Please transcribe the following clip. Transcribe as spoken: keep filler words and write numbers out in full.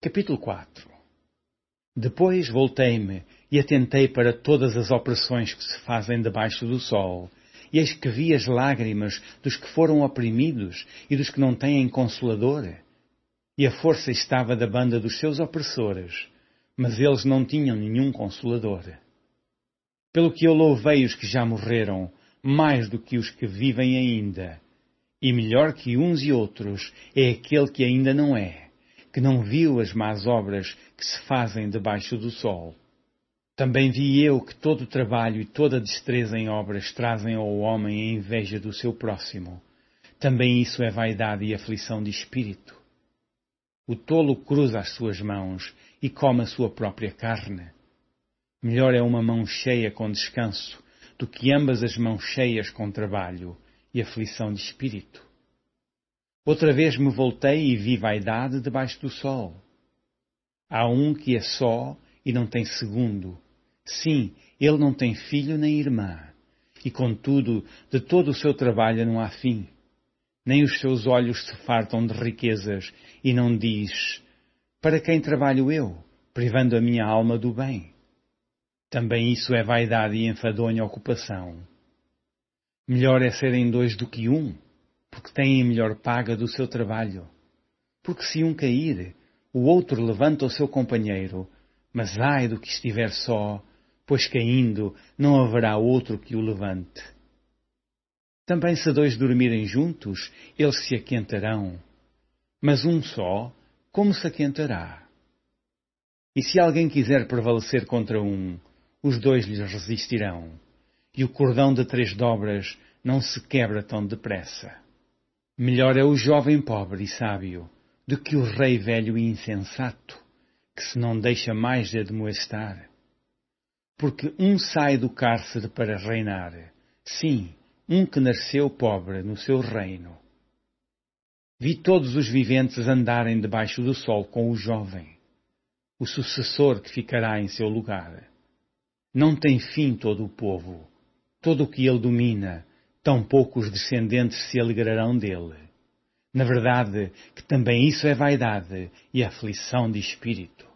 Capítulo quatro. Depois voltei-me e atentei para todas as opressões que se fazem debaixo do sol, e eis que vi as lágrimas dos que foram oprimidos e dos que não têm consolador. E a força estava da banda dos seus opressores, mas eles não tinham nenhum consolador. Pelo que eu louvei os que já morreram, mais do que os que vivem ainda. E melhor que uns e outros é aquele que ainda não é, que não viu as más obras que se fazem debaixo do sol. Também vi eu que todo o trabalho e toda a destreza em obras trazem ao homem a inveja do seu próximo. Também isso é vaidade e aflição de espírito. O tolo cruza as suas mãos e come a sua própria carne. Melhor é uma mão cheia com descanso do que ambas as mãos cheias com trabalho e aflição de espírito. Outra vez me voltei e vi vaidade debaixo do sol. Há um que é só e não tem segundo. Sim, ele não tem filho nem irmã. E contudo, de todo o seu trabalho não há fim. Nem os seus olhos se fartam de riquezas e não diz: para quem trabalho eu, privando a minha alma do bem? Também isso é vaidade e enfadonha ocupação. Melhor é serem dois do que um, porque têm melhor paga do seu trabalho. Porque se um cair, o outro levanta o seu companheiro, mas ai do que estiver só, pois caindo não haverá outro que o levante. Também se dois dormirem juntos, eles se aquentarão, mas um só, como se aquentará? E se alguém quiser prevalecer contra um, os dois lhes resistirão, e o cordão de três dobras não se quebra tão depressa. Melhor é o jovem pobre e sábio do que o rei velho e insensato, que se não deixa mais de admoestar. Porque um sai do cárcere para reinar, sim, um que nasceu pobre no seu reino. Vi todos os viventes andarem debaixo do sol com o jovem, o sucessor que ficará em seu lugar. Não tem fim todo o povo, todo o que ele domina, tampouco os descendentes se alegrarão dele. Na verdade, que também isso é vaidade e aflição de espírito.